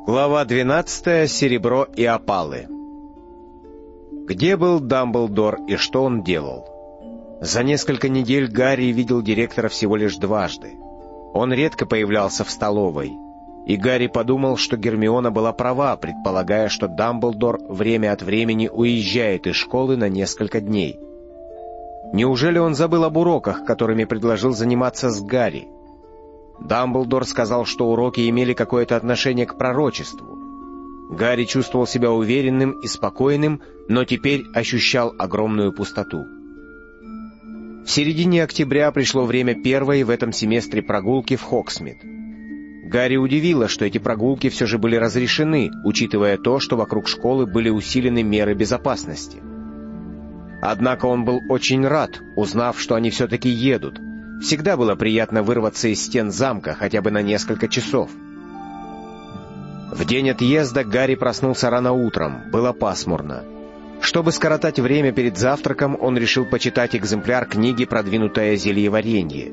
Глава 12. Серебро и опалы. Где был Дамблдор и что он делал? За несколько недель Гарри видел директора всего лишь дважды. Он редко появлялся в столовой, и Гарри подумал, что Гермиона была права, предполагая, что Дамблдор время от времени уезжает из школы на несколько дней. Неужели он забыл об уроках, которыми предложил заниматься с Гарри? Дамблдор сказал, что уроки имели какое-то отношение к пророчеству. Гарри чувствовал себя уверенным и спокойным, но теперь ощущал огромную пустоту. В середине октября пришло время первой в этом семестре прогулки в Хогсмит. Гарри удивило, что эти прогулки все же были разрешены, учитывая то, что вокруг школы были усилены меры безопасности. Однако он был очень рад, узнав, что они все-таки едут. Всегда было приятно вырваться из стен замка хотя бы на несколько часов. В день отъезда Гарри проснулся рано утром, было пасмурно. Чтобы скоротать время перед завтраком, он решил почитать экземпляр книги «Продвинутое зельеваренье».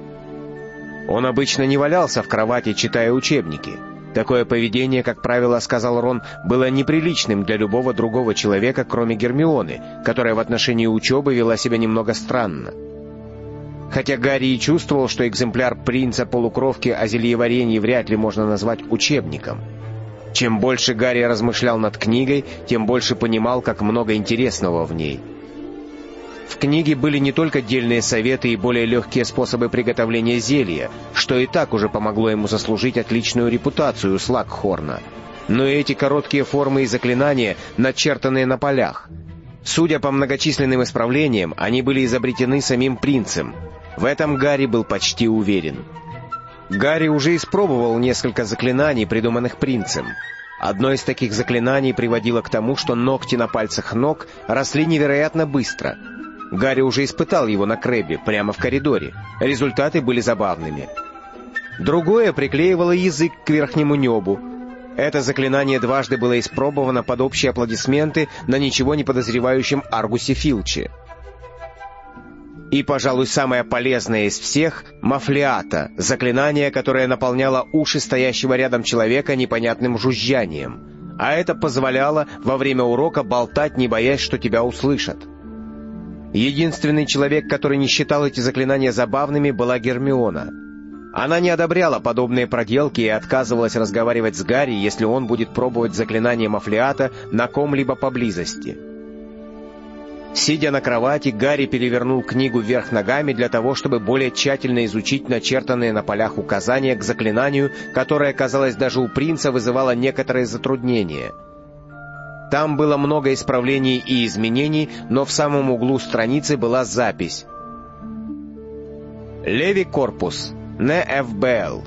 Он обычно не валялся в кровати, читая учебники. Такое поведение, как правило, сказал Рон, было неприличным для любого другого человека, кроме Гермионы, которая в отношении учебы вела себя немного странно. Хотя Гарри и чувствовал, что экземпляр «Принца-полукровки» о зельеварении вряд ли можно назвать учебником. Чем больше Гарри размышлял над книгой, тем больше понимал, как много интересного в ней. В книге были не только дельные советы и более легкие способы приготовления зелья, что и так уже помогло ему заслужить отличную репутацию Слакхорна, но и эти короткие формы и заклинания, начертанные на полях. Судя по многочисленным исправлениям, они были изобретены самим принцем. В этом Гарри был почти уверен. Гарри уже испробовал несколько заклинаний, придуманных принцем. Одно из таких заклинаний приводило к тому, что ногти на пальцах ног росли невероятно быстро. Гарри уже испытал его на Крэббе, прямо в коридоре. Результаты были забавными. Другое приклеивало язык к верхнему небу. Это заклинание дважды было испробовано под общие аплодисменты на ничего не подозревающем Аргусе Филче. И, пожалуй, самое полезное из всех — Мафлиата, заклинание, которое наполняло уши стоящего рядом человека непонятным жужжанием. А это позволяло во время урока болтать, не боясь, что тебя услышат. Единственный человек, который не считал эти заклинания забавными, была Гермиона. Она не одобряла подобные проделки и отказывалась разговаривать с Гарри, если он будет пробовать заклинание Мафлиата на ком-либо поблизости. Сидя на кровати, Гарри перевернул книгу вверх ногами для того, чтобы более тщательно изучить начертанные на полях указания к заклинанию, которое, казалось, даже у принца вызывало некоторые затруднения. Там было много исправлений и изменений, но в самом углу страницы была запись: «Леви Корпус, не ФБЛ».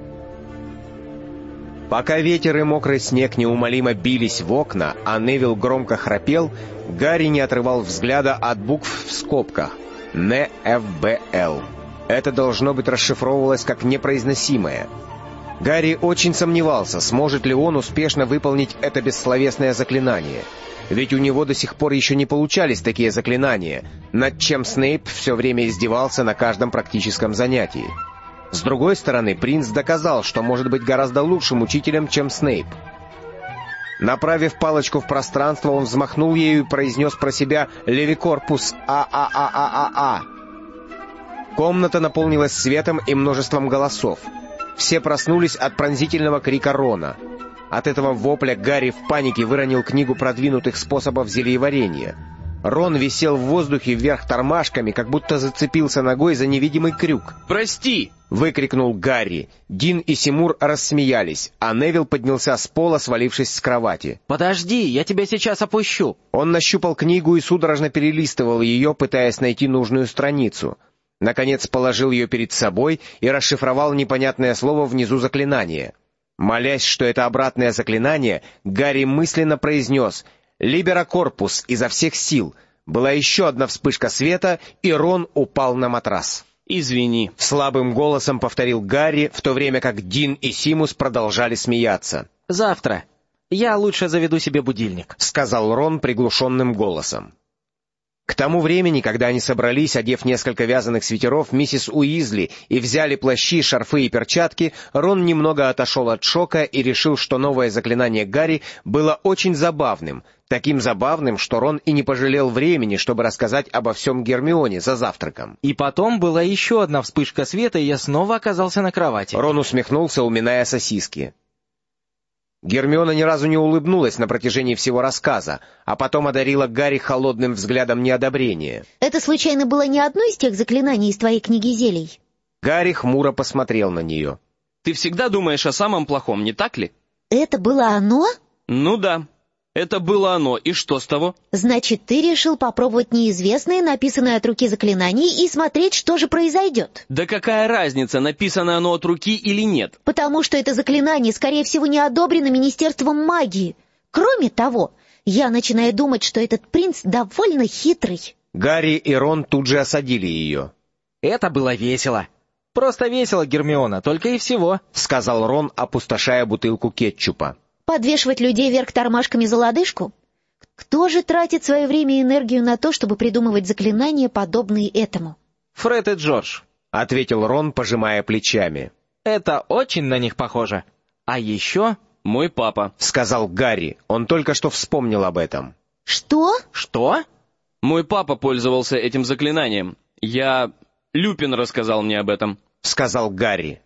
Пока ветер и мокрый снег неумолимо бились в окна, а Невилл громко храпел, Гарри не отрывал взгляда от букв в скобках «Не ФБЛ». Это, должно быть, расшифровывалось как непроизносимое. Гарри очень сомневался, сможет ли он успешно выполнить это бессловесное заклинание. Ведь у него до сих пор еще не получались такие заклинания, над чем Снейп все время издевался на каждом практическом занятии. С другой стороны, принц доказал, что может быть гораздо лучшим учителем, чем Снейп. Направив палочку в пространство, он взмахнул ею и произнес про себя «Левикорпус А-А-А-А-А-А». Комната наполнилась светом и множеством голосов. Все проснулись от пронзительного крика Рона. От этого вопля Гарри в панике выронил книгу продвинутых способов зельеварения. Рон висел в воздухе вверх тормашками, как будто зацепился ногой за невидимый крюк. «Прости!» — выкрикнул Гарри. Дин и Симур рассмеялись, а Невилл поднялся с пола, свалившись с кровати. «Подожди, я тебя сейчас опущу!» Он нащупал книгу и судорожно перелистывал ее, пытаясь найти нужную страницу. Наконец положил ее перед собой и расшифровал непонятное слово внизу заклинания. Молясь, что это обратное заклинание, Гарри мысленно произнес «Либера Корпус» изо всех сил. Была еще одна вспышка света, и Рон упал на матрас. «Извини», — слабым голосом повторил Гарри, в то время как Дин и Симус продолжали смеяться. «Завтра. Я лучше заведу себе будильник», — сказал Рон приглушенным голосом. К тому времени, когда они собрались, одев несколько вязаных свитеров, миссис Уизли, и взяли плащи, шарфы и перчатки, Рон немного отошел от шока и решил, что новое заклинание Гарри было очень забавным. Таким забавным, что Рон и не пожалел времени, чтобы рассказать обо всем Гермионе за завтраком. И потом была еще одна вспышка света, и я снова оказался на кровати. Рон усмехнулся, уминая сосиски. Гермиона ни разу не улыбнулась на протяжении всего рассказа, а потом одарила Гарри холодным взглядом неодобрения. Это случайно было не одно из тех заклинаний из твоей книги зелий? Гарри хмуро посмотрел на нее. Ты всегда думаешь о самом плохом, не так ли? Это было оно? Ну да, это было оно, и что с того? Значит, ты решил попробовать неизвестное, написанное от руки заклинание, и смотреть, что же произойдет. Да какая разница, написано оно от руки или нет? Потому что это заклинание, скорее всего, не одобрено Министерством магии. Кроме того, я начинаю думать, что этот принц довольно хитрый. Гарри и Рон тут же осадили ее. Это было весело. Просто весело, Гермиона, только и всего. — сказал Рон, опустошая бутылку кетчупа. Подвешивать людей вверх тормашками за лодыжку? Кто же тратит свое время и энергию на то, чтобы придумывать заклинания, подобные этому? Фред и Джордж. — ответил Рон, пожимая плечами. Это очень на них похоже. А еще... Мой папа. — сказал Гарри. Он только что вспомнил об этом. Что? Что? Мой папа пользовался этим заклинанием. Люпин рассказал мне об этом. — сказал Гарри.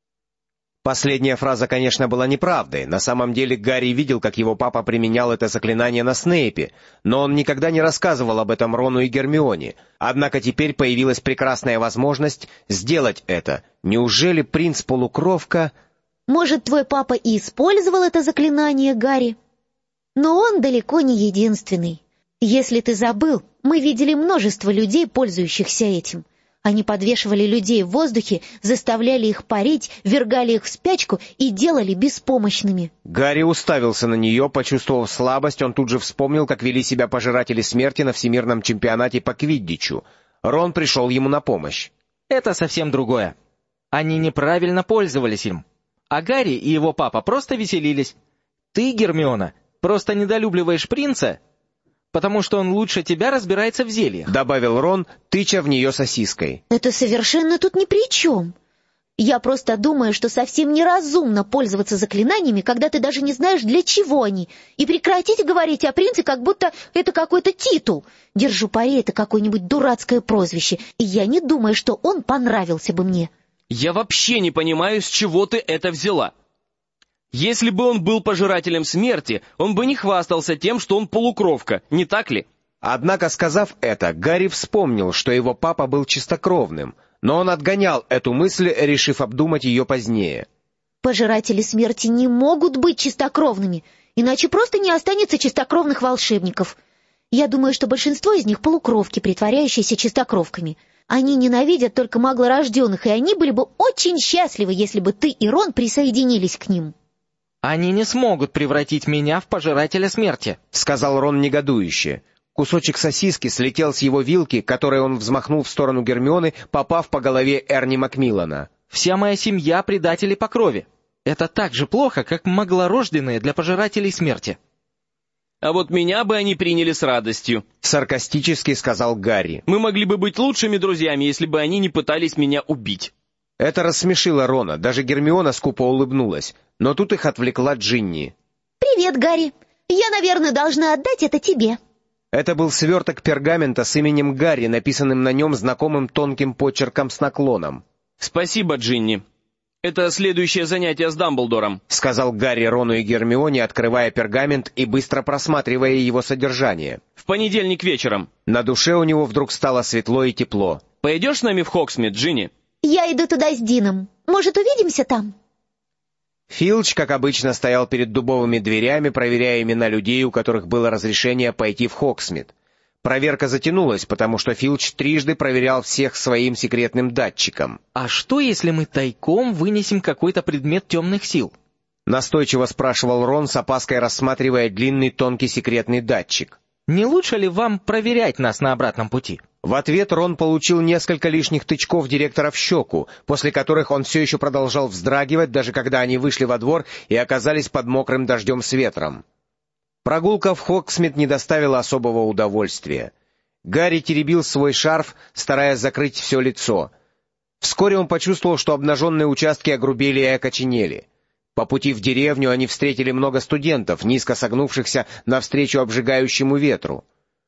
Последняя фраза, конечно, была неправдой. На самом деле Гарри видел, как его папа применял это заклинание на Снейпе, но он никогда не рассказывал об этом Рону и Гермионе. Однако теперь появилась прекрасная возможность сделать это. Неужели принц-полукровка... Может, твой папа и использовал это заклинание, Гарри? Но он далеко не единственный. Если ты забыл, мы видели множество людей, пользующихся этим. Они подвешивали людей в воздухе, заставляли их парить, ввергали их в спячку и делали беспомощными. Гарри уставился на нее, почувствовав слабость, он тут же вспомнил, как вели себя пожиратели смерти на всемирном чемпионате по квиддичу. Рон пришел ему на помощь. Это совсем другое. Они неправильно пользовались им. А Гарри и его папа просто веселились. Ты, Гермиона, просто недолюбливаешь принца, потому что он лучше тебя разбирается в зельях», — добавил Рон, тыча в нее сосиской. Это совершенно тут ни при чем. Я просто думаю, что совсем неразумно пользоваться заклинаниями, когда ты даже не знаешь, для чего они. И прекратите говорить о принце, как будто это какой-то титул. Держу пари, это какое-нибудь дурацкое прозвище, и я не думаю, что он понравился бы мне. Я вообще не понимаю, с чего ты это взяла. Если бы он был пожирателем смерти, он бы не хвастался тем, что он полукровка, не так ли? Однако, сказав это, Гарри вспомнил, что его папа был чистокровным, но он отгонял эту мысль, решив обдумать ее позднее. Пожиратели смерти не могут быть чистокровными, иначе просто не останется чистокровных волшебников. Я думаю, что большинство из них полукровки, притворяющиеся чистокровками. Они ненавидят только маглорожденных, и они были бы очень счастливы, если бы ты и Рон присоединились к ним. «Они не смогут превратить меня в пожирателя смерти», — сказал Рон негодующе. Кусочек сосиски слетел с его вилки, которой он взмахнул в сторону Гермионы, попав по голове Эрни Макмиллана. «Вся моя семья — предатели по крови. Это так же плохо, как маглорожденные для пожирателей смерти». А вот меня бы они приняли с радостью. Саркастически сказал Гарри. Мы могли бы быть лучшими друзьями, если бы они не пытались меня убить. Это рассмешило Рона, даже Гермиона скупо улыбнулась, но тут их отвлекла Джинни. «Привет, Гарри. Я, наверное, должна отдать это тебе». Это был сверток пергамента с именем Гарри, написанным на нем знакомым тонким почерком с наклоном. «Спасибо, Джинни. Это следующее занятие с Дамблдором», — сказал Гарри Рону и Гермионе, открывая пергамент и быстро просматривая его содержание. «В понедельник вечером». На душе у него вдруг стало светло и тепло. «Пойдешь с нами в Хогсмит, Джинни?» «Я иду туда с Дином. Может, увидимся там?» Филч, как обычно, стоял перед дубовыми дверями, проверяя имена людей, у которых было разрешение пойти в Хогсмит. Проверка затянулась, потому что Филч трижды проверял всех своим секретным датчиком. «А что, если мы тайком вынесем какой-то предмет темных сил?» Настойчиво спрашивал Рон, с опаской рассматривая длинный тонкий секретный датчик. «Не лучше ли вам проверять нас на обратном пути?» В ответ Рон получил несколько лишних тычков директора в щеку, после которых он все еще продолжал вздрагивать, даже когда они вышли во двор и оказались под мокрым дождем с ветром. Прогулка в Хогсмит не доставила особого удовольствия. Гарри теребил свой шарф, стараясь закрыть все лицо. Вскоре он почувствовал, что обнаженные участки огрубели и окоченели. По пути в деревню они встретили много студентов, низко согнувшихся навстречу обжигающему ветру.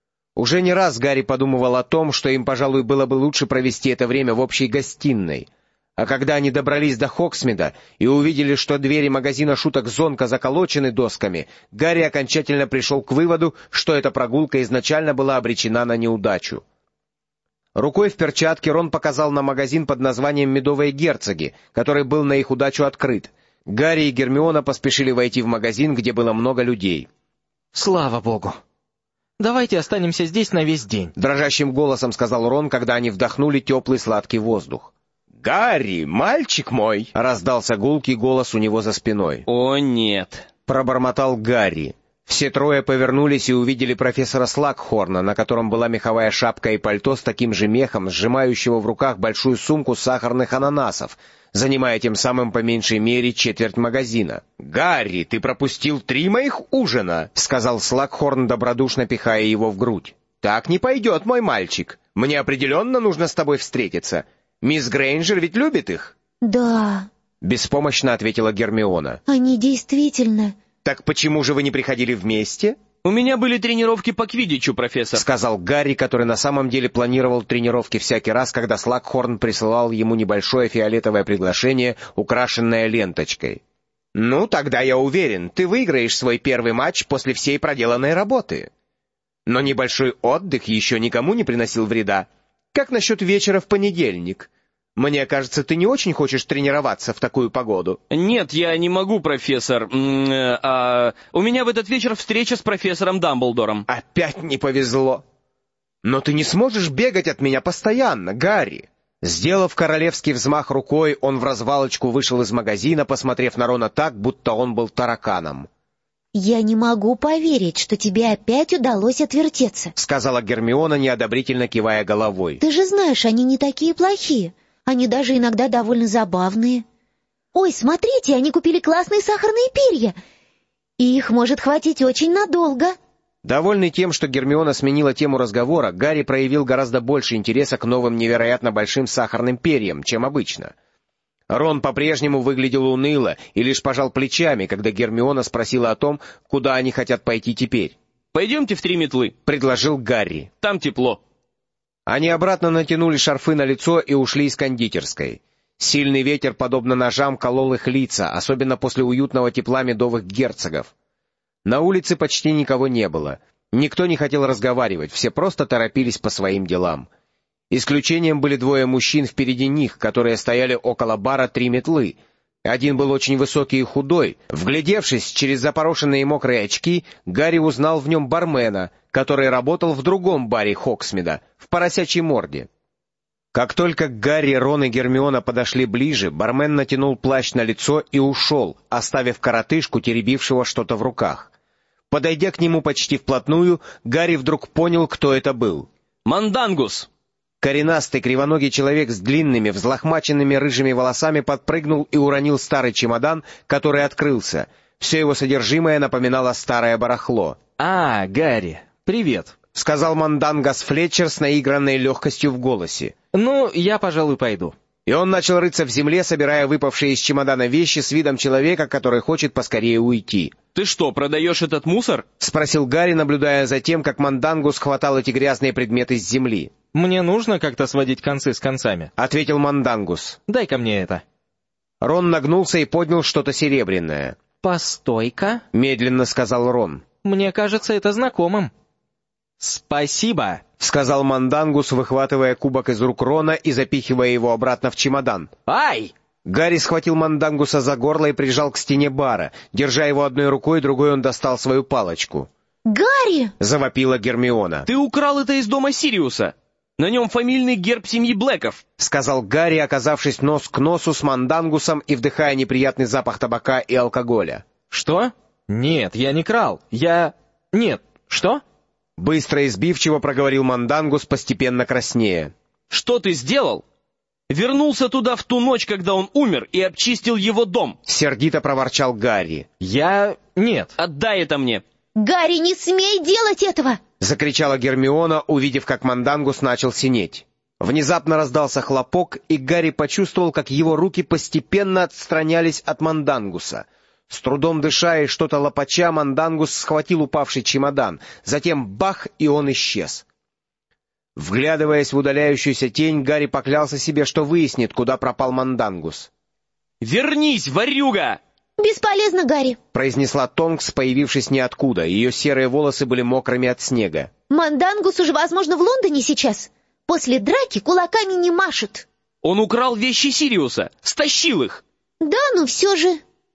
Уже не раз Гарри подумывал о том, что им, пожалуй, было бы лучше провести это время в общей гостиной. А когда они добрались до Хоксмида и увидели, что двери магазина шуток Зонка заколочены досками, Гарри окончательно пришел к выводу, что эта прогулка изначально была обречена на неудачу. Рукой в перчатке Рон показал на магазин под названием «Медовые герцоги», который был на их удачу открыт. Гарри и Гермиона поспешили войти в магазин, где было много людей. «Слава богу! Давайте останемся здесь на весь день», — дрожащим голосом сказал Рон, когда они вдохнули теплый сладкий воздух. «Гарри, мальчик мой!» — раздался гулкий голос у него за спиной. «О, нет!» — пробормотал Гарри. Все трое повернулись и увидели профессора Слакхорна, на котором была меховая шапка и пальто с таким же мехом, сжимающего в руках большую сумку сахарных ананасов, занимая тем самым по меньшей мере четверть магазина. «Гарри, ты пропустил 3 моих ужина!» — сказал Слакхорн, добродушно пихая его в грудь. «Так не пойдет, мой мальчик. Мне определенно нужно с тобой встретиться. Мисс Грейнджер ведь любит их?» «Да», — беспомощно ответила Гермиона. «они действительно...» «Так почему же вы не приходили вместе?» «У меня были тренировки по квиддичу, профессор», — сказал Гарри, который на самом деле планировал тренировки всякий раз, когда Слакхорн присылал ему небольшое фиолетовое приглашение, украшенное ленточкой. «Ну, тогда я уверен, ты выиграешь свой первый матч после всей проделанной работы. Но небольшой отдых еще никому не приносил вреда. Как насчет вечера в понедельник? Мне кажется, ты не очень хочешь тренироваться в такую погоду». «Нет, я не могу, профессор. У меня в этот вечер встреча с профессором Дамблдором». «Опять не повезло. Но ты не сможешь бегать от меня постоянно, Гарри». Сделав королевский взмах рукой, он вразвалочку вышел из магазина, посмотрев на Рона так, будто он был тараканом. «Я не могу поверить, что тебе опять удалось отвертеться», — сказала Гермиона, неодобрительно кивая головой. «Ты же знаешь, они не такие плохие. Они даже иногда довольно забавные. Ой, смотрите, они купили классные сахарные перья. И их может хватить очень надолго». Довольный тем, что Гермиона сменила тему разговора, Гарри проявил гораздо больше интереса к новым невероятно большим сахарным перьям, чем обычно. Рон по-прежнему выглядел уныло и лишь пожал плечами, когда Гермиона спросила о том, куда они хотят пойти теперь. «Пойдемте в 3 метлы», — предложил Гарри. «Там тепло». Они обратно натянули шарфы на лицо и ушли из кондитерской. Сильный ветер, подобно ножам, колол их лица, особенно после уютного тепла медовых герцогов. На улице почти никого не было. Никто не хотел разговаривать, все просто торопились по своим делам. Исключением были 2 мужчин впереди них, которые стояли около бара 3 метлы. Один был очень высокий и худой. Вглядевшись через запорошенные мокрые очки, Гарри узнал в нем бармена, который работал в другом баре Хоксмида, в поросячьей морде. Как только Гарри, Рон и Гермиона подошли ближе, бармен натянул плащ на лицо и ушел, оставив коротышку, теребившего что-то в руках. Подойдя к нему почти вплотную, Гарри вдруг понял, кто это был. «Мандангус!» Коренастый кривоногий человек с длинными, взлохмаченными рыжими волосами подпрыгнул и уронил старый чемодан, который открылся. Все его содержимое напоминало старое барахло. «А, Гарри, привет», — сказал Мандангас Флетчер с наигранной легкостью в голосе. «Ну, я, пожалуй, пойду». И он начал рыться в земле, собирая выпавшие из чемодана вещи с видом человека, который хочет поскорее уйти. «Ты что, продаешь этот мусор?» — спросил Гарри, наблюдая за тем, как Мандангус хватал эти грязные предметы с земли. «Мне нужно как-то сводить концы с концами», — ответил Мандангус. «Дай-ка мне это». Рон нагнулся и поднял что-то серебряное. «Постой-ка», — медленно сказал Рон. «Мне кажется это знакомым». «Спасибо», — сказал Мандангус, выхватывая кубок из рук Рона и запихивая его обратно в чемодан. «Ай!» Гарри схватил Мандангуса за горло и прижал к стене бара. Держа его одной рукой, другой он достал свою палочку. «Гарри!» — завопила Гермиона. «Ты украл это из дома Сириуса! На нем фамильный герб семьи Блэков!» — сказал Гарри, оказавшись нос к носу с Мандангусом и вдыхая неприятный запах табака и алкоголя. «Что? Нет, я не крал. Нет, что?» Быстро и сбивчиво проговорил Мандангус, постепенно краснея. «Что ты сделал? Вернулся туда в ту ночь, когда он умер, и обчистил его дом!» — сердито проворчал Гарри. Нет. «Отдай это мне!» Гарри, не смей делать этого!» — закричала Гермиона, увидев, как Мандангус начал синеть. Внезапно раздался хлопок, и Гарри почувствовал, как его руки постепенно отстранялись от Мандангуса. С трудом дыша и что-то лопача, Мандангус схватил упавший чемодан. Затем бах, и он исчез. Вглядываясь в удаляющуюся тень, Гарри поклялся себе, что выяснит, куда пропал Мандангус. «Вернись, ворюга!» «Бесполезно, Гарри», — произнесла Тонкс, появившись ниоткуда. Ее серые волосы были мокрыми от снега. «Мандангус уже, возможно, в Лондоне сейчас. После драки кулаками не машут». «Он украл вещи Сириуса, стащил их!» «Да, но все же...»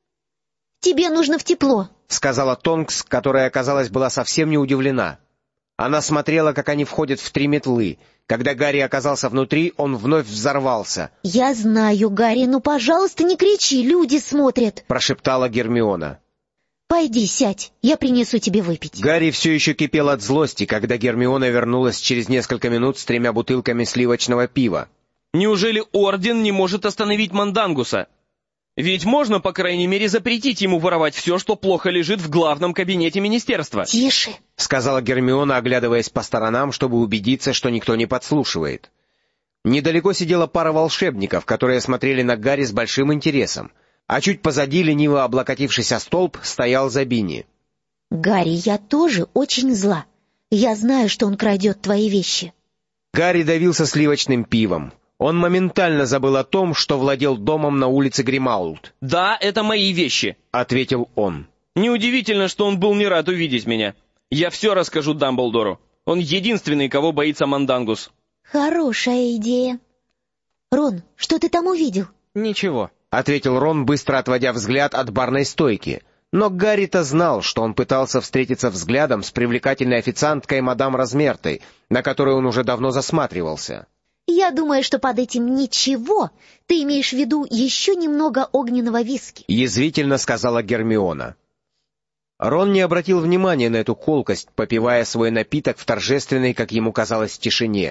«Тебе нужно в тепло», — сказала Тонкс, которая, казалось, была совсем не удивлена. Она смотрела, как они входят в 3 метлы. Когда Гарри оказался внутри, он вновь взорвался. «Я знаю, Гарри, но, пожалуйста, не кричи, люди смотрят», — прошептала Гермиона. «Пойди, сядь, я принесу тебе выпить». Гарри все еще кипел от злости, когда Гермиона вернулась через несколько минут с 3 бутылками сливочного пива. «Неужели Орден не может остановить Мандангуса? Ведь можно, по крайней мере, запретить ему воровать все, что плохо лежит в главном кабинете министерства». «Тише», — сказала Гермиона, оглядываясь по сторонам, чтобы убедиться, что никто не подслушивает. Недалеко сидела пара волшебников, которые смотрели на Гарри с большим интересом, а чуть позади, лениво облокотившись о столб, стоял Забини. «Гарри, я тоже очень зла. Я знаю, что он крадет твои вещи». Гарри давился сливочным пивом. Он моментально забыл о том, что владел домом на улице Гримаулд. «Да, это мои вещи», — ответил он. «Неудивительно, что он был не рад увидеть меня. Я все расскажу Дамблдору. Он единственный, кого боится Мандангус». «Хорошая идея. Рон, что ты там увидел?» «Ничего», — ответил Рон, быстро отводя взгляд от барной стойки. Но Гарри-то знал, что он пытался встретиться взглядом с привлекательной официанткой мадам Размертой, на которую он уже давно засматривался. «Я думаю, что под этим «ничего» ты имеешь в виду еще немного огненного виски», — язвительно сказала Гермиона. Рон не обратил внимания на эту колкость, попивая свой напиток в торжественной, как ему казалось, тишине.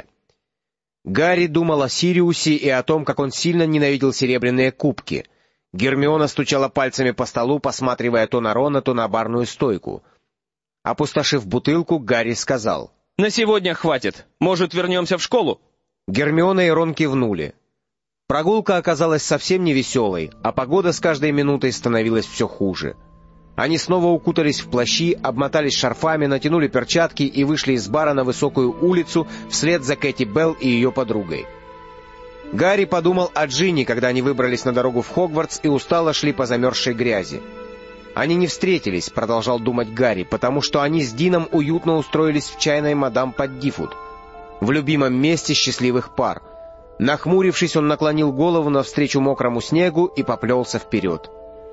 Гарри думал о Сириусе и о том, как он сильно ненавидел серебряные кубки. Гермиона стучала пальцами по столу, посматривая то на Рона, то на барную стойку. Опустошив бутылку, Гарри сказал: «На сегодня хватит. Может, вернемся в школу?» Гермиона и Рон кивнули. Прогулка оказалась совсем не веселой, а погода с каждой минутой становилась все хуже. Они снова укутались в плащи, обмотались шарфами, натянули перчатки и вышли из бара на высокую улицу вслед за Кэти Белл и ее подругой. Гарри подумал о Джинни, когда они выбрались на дорогу в Хогвартс и устало шли по замерзшей грязи. Они не встретились, продолжал думать Гарри, потому что они с Дином уютно устроились в чайной мадам Паддифуд, в любимом месте счастливых пар. Нахмурившись, он наклонил голову навстречу мокрому снегу и поплелся вперед.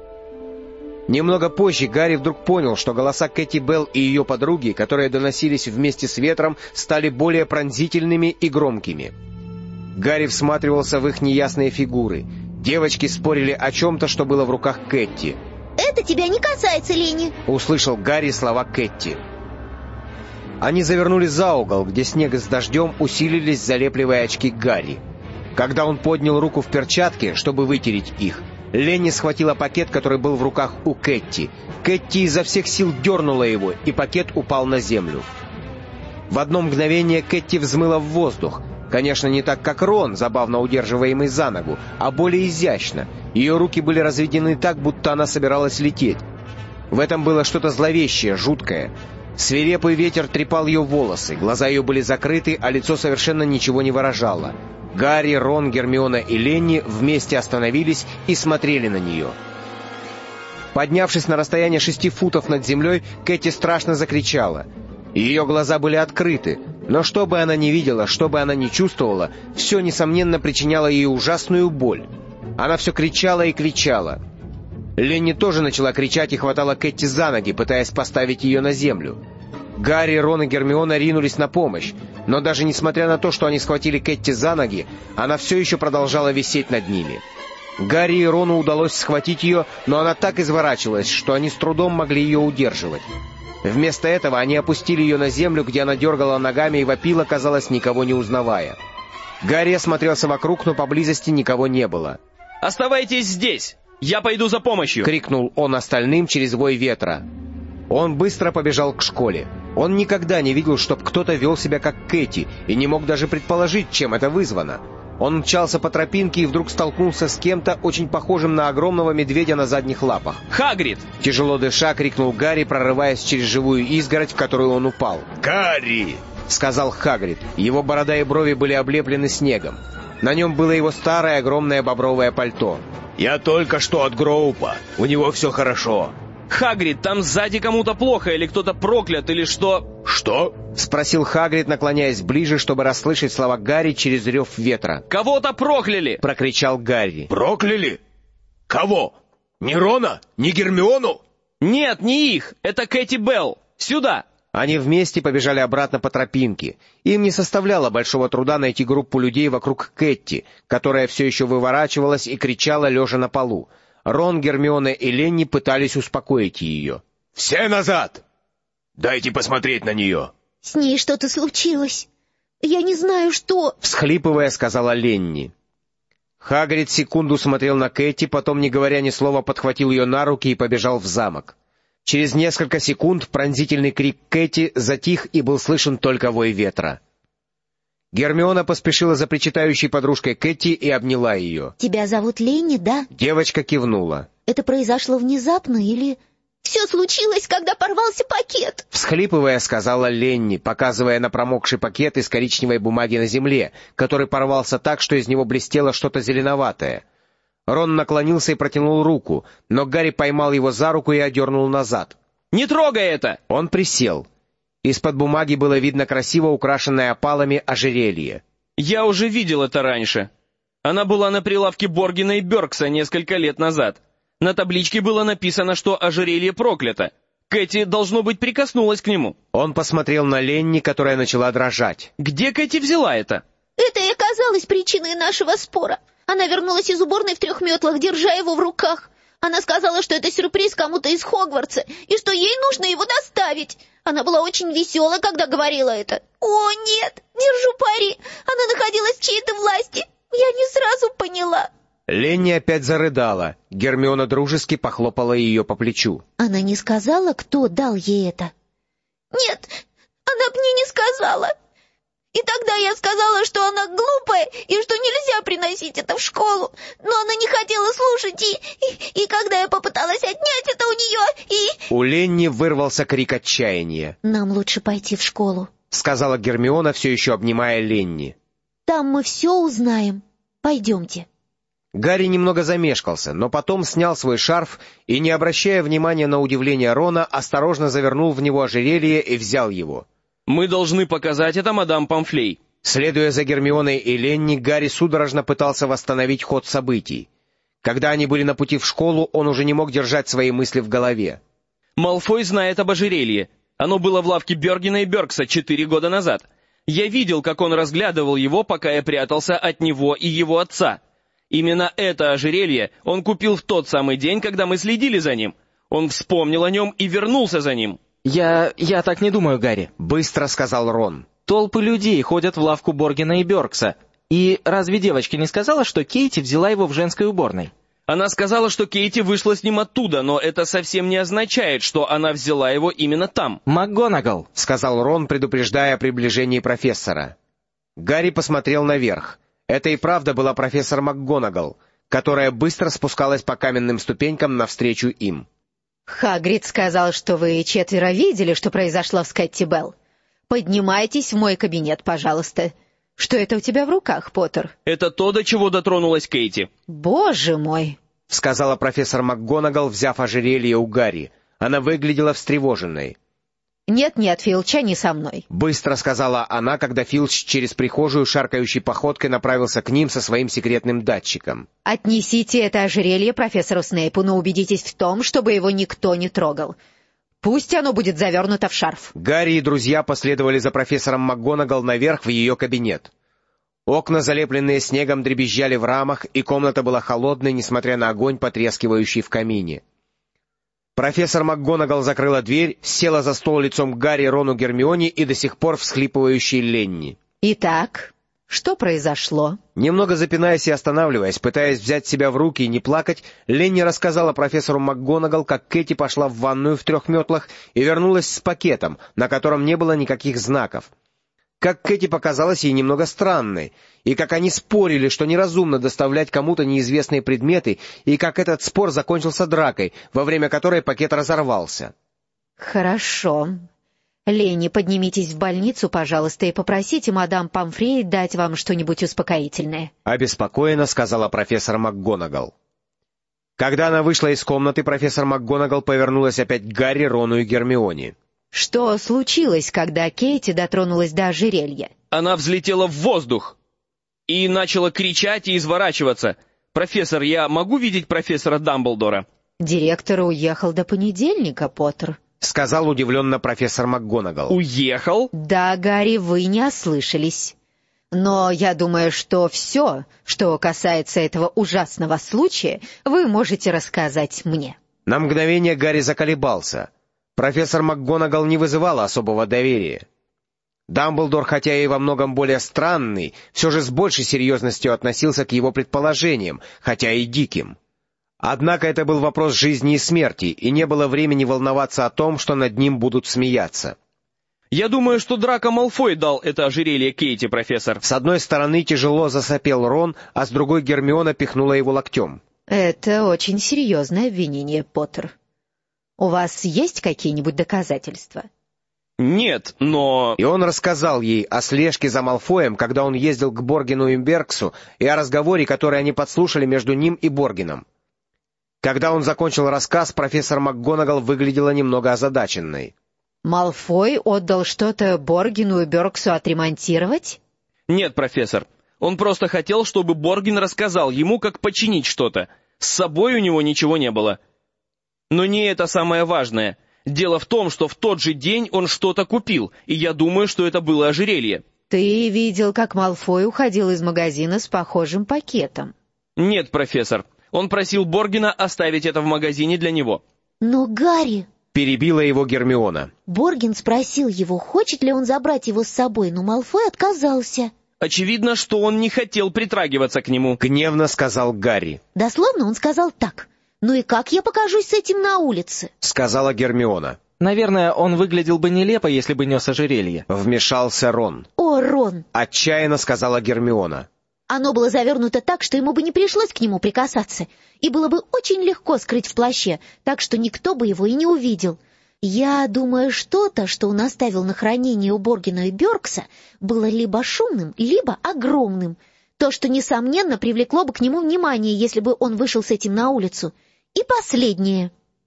Немного позже Гарри вдруг понял, что голоса Кэти Белл и ее подруги, которые доносились вместе с ветром, стали более пронзительными и громкими. Гарри всматривался в их неясные фигуры. Девочки спорили о чем-то, что было в руках Кэти. «Это тебя не касается, Лени!» — услышал Гарри слова Кэти. Они завернули за угол, где снег с дождем усилились, залепливая очки Гарри. Когда он поднял руку в перчатке, чтобы вытереть их, Ленни схватила пакет, который был в руках у Кэти. Кэти изо всех сил дернула его, и пакет упал на землю. В одно мгновение Кэти взмыла в воздух. Конечно, не так, как Рон, забавно удерживаемый за ногу, а более изящно. Ее руки были разведены так, будто она собиралась лететь. В этом было что-то зловещее, жуткое. Свирепый ветер трепал ее волосы, глаза ее были закрыты, а лицо совершенно ничего не выражало. Гарри, Рон, Гермиона и Ленни вместе остановились и смотрели на нее. Поднявшись на расстояние 6 футов над землей, Кэти страшно закричала. Ее глаза были открыты, но что бы она ни видела, что бы она ни чувствовала, все, несомненно, причиняло ей ужасную боль. Она все кричала и кричала. Ленни тоже начала кричать и хватала Кэти за ноги, пытаясь поставить ее на землю. Гарри, Рон и Гермиона ринулись на помощь, но даже несмотря на то, что они схватили Кэти за ноги, она все еще продолжала висеть над ними. Гарри и Рону удалось схватить ее, но она так изворачивалась, что они с трудом могли ее удерживать. Вместо этого они опустили ее на землю, где она дергала ногами и вопила, казалось, никого не узнавая. Гарри осмотрелся вокруг, но поблизости никого не было. «Оставайтесь здесь! Я пойду за помощью!» — крикнул он остальным через вой ветра. Он быстро побежал к школе. Он никогда не видел, чтоб кто-то вел себя как Кэти, и не мог даже предположить, чем это вызвано. Он мчался по тропинке и вдруг столкнулся с кем-то, очень похожим на огромного медведя на задних лапах. «Хагрид!» Тяжело дыша, крикнул Гарри, прорываясь через живую изгородь, в которую он упал. «Гарри!» — сказал Хагрид. Его борода и брови были облеплены снегом. На нем было его старое огромное бобровое пальто. «Я только что от Гроупа. У него все хорошо». «Хагрид, там сзади кому-то плохо, или кто-то проклят, или что?» «Что?» — спросил Хагрид, наклоняясь ближе, чтобы расслышать слова Гарри через рев ветра. «Кого-то прокляли!» — прокричал Гарри. «Прокляли? Кого? Не Рона? Не Гермиону?» «Нет, не их! Это Кэти Белл! Сюда!» Они вместе побежали обратно по тропинке. Им не составляло большого труда найти группу людей вокруг Кэти, которая все еще выворачивалась и кричала, лежа на полу. Рон, Гермиона и Ленни пытались успокоить ее. «Все назад! Дайте посмотреть на нее!» «С ней что-то случилось. Я не знаю, что...» — всхлипывая, сказала Ленни. Хагрид секунду смотрел на Кэти, потом, не говоря ни слова, подхватил ее на руки и побежал в замок. Через несколько секунд пронзительный крик Кэти затих, и был слышен только вой ветра. Гермиона поспешила за причитающей подружкой Кэти и обняла ее. «Тебя зовут Ленни, да?» Девочка кивнула. «Это произошло внезапно или...» «Все случилось, когда порвался пакет!» Всхлипывая, сказала Ленни, показывая на промокший пакет из коричневой бумаги на земле, который порвался так, что из него блестело что-то зеленоватое. Рон наклонился и протянул руку, но Гарри поймал его за руку и одернул назад. «Не трогай это!» Он присел. Из-под бумаги было видно красиво украшенное опалами ожерелье. «Я уже видел это раньше. Она была на прилавке Боргина и Бёркса несколько лет назад. На табличке было написано, что ожерелье проклято. Кэти, должно быть, прикоснулась к нему». Он посмотрел на Ленни, которая начала дрожать. «Где Кэти взяла это?» «Это и оказалось причиной нашего спора. Она вернулась из уборной в 3 метлах, держа его в руках. Она сказала, что это сюрприз кому-то из Хогвартса, и что ей нужно его доставить. Она была очень веселой, когда говорила это. О, нет, держу пари, она находилась в чьей-то власти. Я не сразу поняла». Ленни опять зарыдала. Гермиона дружески похлопала ее по плечу. «Она не сказала, кто дал ей это?» «Нет, она мне не сказала. И тогда я сказала, что она глупая, и что нельзя приносить это в школу. Но она не хотела слушать, и когда я попыталась отнять это у нее, У Ленни вырвался крик отчаяния. «Нам лучше пойти в школу», — сказала Гермиона, все еще обнимая Ленни. «Там мы все узнаем. Пойдемте». Гарри немного замешкался, но потом снял свой шарф и, не обращая внимания на удивление Рона, осторожно завернул в него ожерелье и взял его. «Мы должны показать это мадам Помфлей». Следуя за Гермионой и Ленни, Гарри судорожно пытался восстановить ход событий. Когда они были на пути в школу, он уже не мог держать свои мысли в голове. «Малфой знает об ожерелье. Оно было в лавке Бёргина и Бёркса 4 года назад. Я видел, как он разглядывал его, пока я прятался от него и его отца. Именно это ожерелье он купил в тот самый день, когда мы следили за ним. Он вспомнил о нем и вернулся за ним». Я так не думаю, Гарри. — быстро сказал Рон. Толпы людей ходят в лавку Боргина и Бёркса. И разве девочка не сказала, что Кейти взяла его в женской уборной? Она сказала, что Кейти вышла с ним оттуда, но это совсем не означает, что она взяла его именно там. МакГонагал, — сказал Рон, предупреждая о приближении профессора. Гарри посмотрел наверх. Это и правда была профессор МакГонагал, которая быстро спускалась по каменным ступенькам навстречу им. «Хагрид сказал, что вы 4 видели, что произошло в Скотти Белл. Поднимайтесь в мой кабинет, пожалуйста. Что это у тебя в руках, Поттер?» Это то, до чего дотронулась Кейти. «Боже мой!» — сказала профессор МакГонагал, взяв ожерелье у Гарри. Она выглядела встревоженной. «Нет-нет, Филча не со мной». Быстро сказала она, когда Филч через прихожую шаркающей походкой направился к ним со своим секретным датчиком. «Отнесите это ожерелье профессору Снейпу, но убедитесь в том, чтобы его никто не трогал. Пусть оно будет завернуто в шарф». Гарри и друзья последовали за профессором МакГонагал наверх в ее кабинет. Окна, залепленные снегом, дребезжали в рамах, и комната была холодной, несмотря на огонь, потрескивающий в камине. Профессор МакГонагал закрыла дверь, села за стол лицом к Гарри, Рону, Гермионе и до сих пор всхлипывающей Ленни. «Итак, Что произошло?» Немного запинаясь и останавливаясь, пытаясь взять себя в руки и не плакать, Ленни рассказала профессору МакГонагал, как Кэти пошла в ванную в 3 метлах и вернулась с пакетом, на котором не было никаких знаков. Как Кэти показалась ей немного странной, и как они спорили, что неразумно доставлять кому-то неизвестные предметы, и как этот спор закончился дракой, во время которой пакет разорвался. «Хорошо. Ленни, поднимитесь в больницу, пожалуйста, и попросите мадам Помфрей дать вам что-нибудь успокоительное», — обеспокоенно сказала профессор МакГонагал. Когда она вышла из комнаты, профессор МакГонагал повернулась опять к Гарри, Рону и Гермионе. «Что случилось, когда Кейти дотронулась до ожерелья?» Она взлетела в воздух и начала кричать и изворачиваться. «Профессор, я могу видеть профессора Дамблдора?» «Директор уехал до понедельника, Поттер», — сказал удивленно профессор МакГонагал. «Уехал?» «Да, Гарри, вы не ослышались. Но я думаю, что все, что касается этого ужасного случая, вы можете рассказать мне». На мгновение Гарри заколебался. Профессор МакГонагал не вызывала особого доверия. Дамблдор, хотя и во многом более странный, все же с большей серьезностью относился к его предположениям, хотя и диким. Однако это был вопрос жизни и смерти, и не было времени волноваться о том, что над ним будут смеяться. «Я думаю, что Драко Малфой дал это ожерелье Кейти, профессор». С одной стороны тяжело засопел Рон, а с другой Гермиона пихнула его локтем. «Это очень серьезное обвинение, Поттер. У вас есть какие-нибудь доказательства?» «Нет, но...» И он рассказал ей о слежке за Малфоем, когда он ездил к Боргину и Бергсу, и о разговоре, который они подслушали между ним и Боргином. Когда он закончил рассказ, профессор МакГонагал выглядела немного озадаченной. «Малфой отдал что-то Боргину и Бергсу отремонтировать?» «Нет, профессор. Он просто хотел, чтобы Боргин рассказал ему, как починить что-то. С собой у него ничего не было. Но не это самое важное. Дело в том, что в тот же день он что-то купил, и я думаю, что это было ожерелье». «Ты видел, как Малфой уходил из магазина с похожим пакетом?» «Нет, профессор. Он просил Боргина оставить это в магазине для него». «Но, Гарри...» — перебила его Гермиона. Боргин спросил его, хочет ли он забрать его с собой, но Малфой отказался. «Очевидно, что он не хотел притрагиваться к нему», — гневно сказал Гарри. Дословно он сказал так: «Ну и как я покажусь с этим на улице?» — сказала Гермиона. «Наверное, он выглядел бы нелепо, если бы нес ожерелье». Вмешался Рон. «О, Рон!» — отчаянно сказала Гермиона. Оно было завернуто так, что ему бы не пришлось к нему прикасаться, и было бы очень легко скрыть в плаще, так что никто бы его и не увидел. Я думаю, что-то, что он оставил на хранение у Боргина и Бергса, было либо шумным, либо огромным. То, что, несомненно, привлекло бы к нему внимание, если бы он вышел с этим на улицу. И последнее.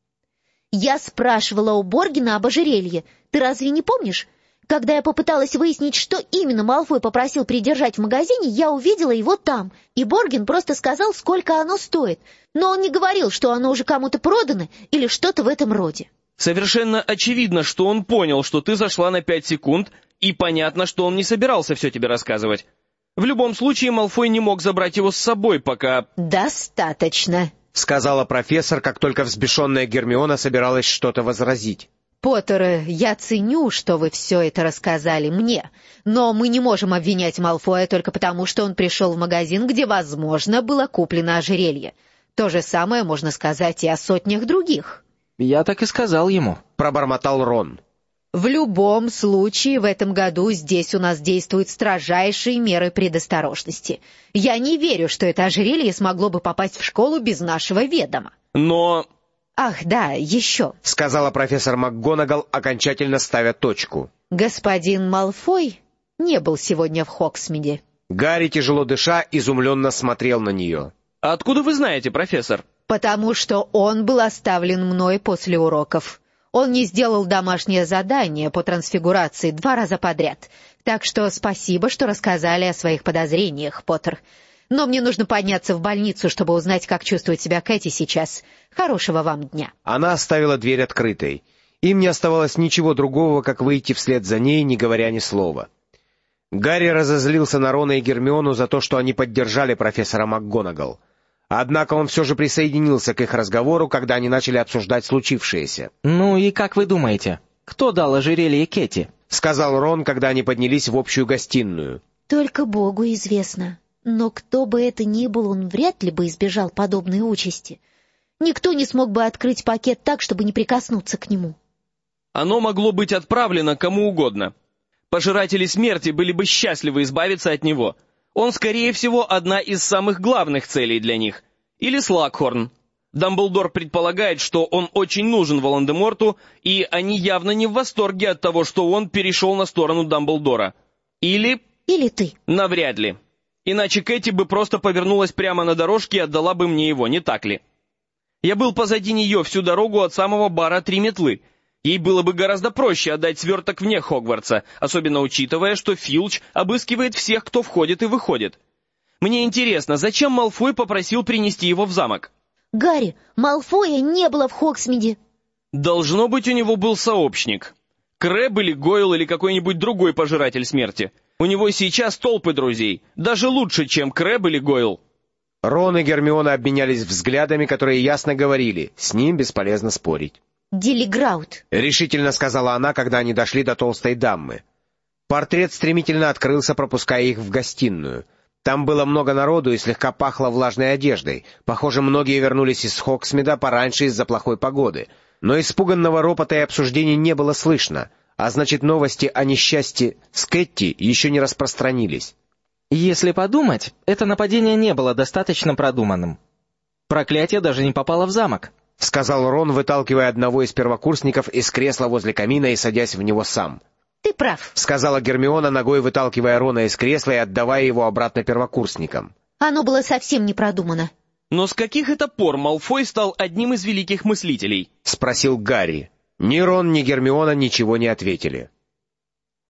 Я спрашивала у Боргина об ожерелье. Ты разве не помнишь? Когда я попыталась выяснить, что именно Малфой попросил придержать в магазине, я увидела его там, и Боргин просто сказал, сколько оно стоит. Но он не говорил, что оно уже кому-то продано или что-то в этом роде. «Совершенно очевидно, что он понял, что ты зашла на 5 секунд, и понятно, что он не собирался все тебе рассказывать. В любом случае, Малфой не мог забрать его с собой, пока...» «Достаточно», — сказала профессор, как только взбешенная Гермиона собиралась что-то возразить. «Поттер, я ценю, что вы все это рассказали мне, но мы не можем обвинять Малфоя только потому, что он пришел в магазин, где, возможно, было куплено ожерелье. То же самое можно сказать и о сотнях других». «Я так и сказал ему», — пробормотал Рон. «В любом случае, в этом году здесь у нас действуют строжайшие меры предосторожности. Я не верю, что это ожерелье смогло бы попасть в школу без нашего ведома». «Но...» «Ах, да, еще», — сказала профессор МакГонагал, окончательно ставя точку. «Господин Малфой не был сегодня в Хоксмиде». Гарри, тяжело дыша, изумленно смотрел на нее. «А откуда вы знаете, профессор?» «Потому что он был оставлен мной после уроков. Он не сделал домашнее задание по трансфигурации 2 раза подряд. Так что спасибо, что рассказали о своих подозрениях, Поттер. Но мне нужно подняться в больницу, чтобы узнать, как чувствует себя Кэти сейчас. Хорошего вам дня». Она оставила дверь открытой. Им не оставалось ничего другого, как выйти вслед за ней, не говоря ни слова. Гарри разозлился на Рона и Гермиону за то, что они поддержали профессора МакГонагал. Однако он все же присоединился к их разговору, когда они начали обсуждать случившееся. «Ну и как вы думаете, кто дал ожерелье Кэти?» — сказал Рон, когда они поднялись в общую гостиную. Только Богу известно. Но кто бы это ни был, он вряд ли бы избежал подобной участи. Никто не смог бы открыть пакет так, чтобы не прикоснуться к нему. Оно могло быть отправлено кому угодно. Пожиратели смерти были бы счастливы избавиться от него. Он, скорее всего, одна из самых главных целей для них. Или Слакхорн. Дамблдор предполагает, что он очень нужен Волан-де-Морту, и они явно не в восторге от того, что он перешел на сторону Дамблдора. Или ты. Навряд ли. Иначе Кэти бы просто повернулась прямо на дорожке и отдала бы мне его, не так ли? Я был позади нее всю дорогу от самого бара «Три метлы». Ей было бы гораздо проще отдать сверток вне Хогвартса, особенно учитывая, что Филч обыскивает всех, кто входит и выходит. Мне интересно, зачем Малфой попросил принести его в замок? Гарри, Малфоя не было в Хогсмиде. Должно быть, у него был сообщник. Крэбб или Гойл или какой-нибудь другой пожиратель смерти. У него сейчас толпы друзей, даже лучше, чем Крэбб или Гойл. Рон и Гермиона обменялись взглядами, которые ясно говорили, с ним бесполезно спорить. «Диллиграут», — решительно сказала она, когда они дошли до толстой даммы. Портрет стремительно открылся, пропуская их в гостиную. Там было много народу и слегка пахло влажной одеждой. Похоже, многие вернулись из Хогсмида пораньше из-за плохой погоды. Но испуганного ропота и обсуждений не было слышно, а значит, новости о несчастье с Кэтти еще не распространились. Если подумать, это нападение не было достаточно продуманным. Проклятие даже не попало в замок. — сказал Рон, выталкивая одного из первокурсников из кресла возле камина и садясь в него сам. «Ты прав», — сказала Гермиона, ногой выталкивая Рона из кресла и отдавая его обратно первокурсникам. «Оно было совсем не продумано». «Но с каких это пор Малфой стал одним из великих мыслителей?» — спросил Гарри. Ни Рон, ни Гермиона ничего не ответили.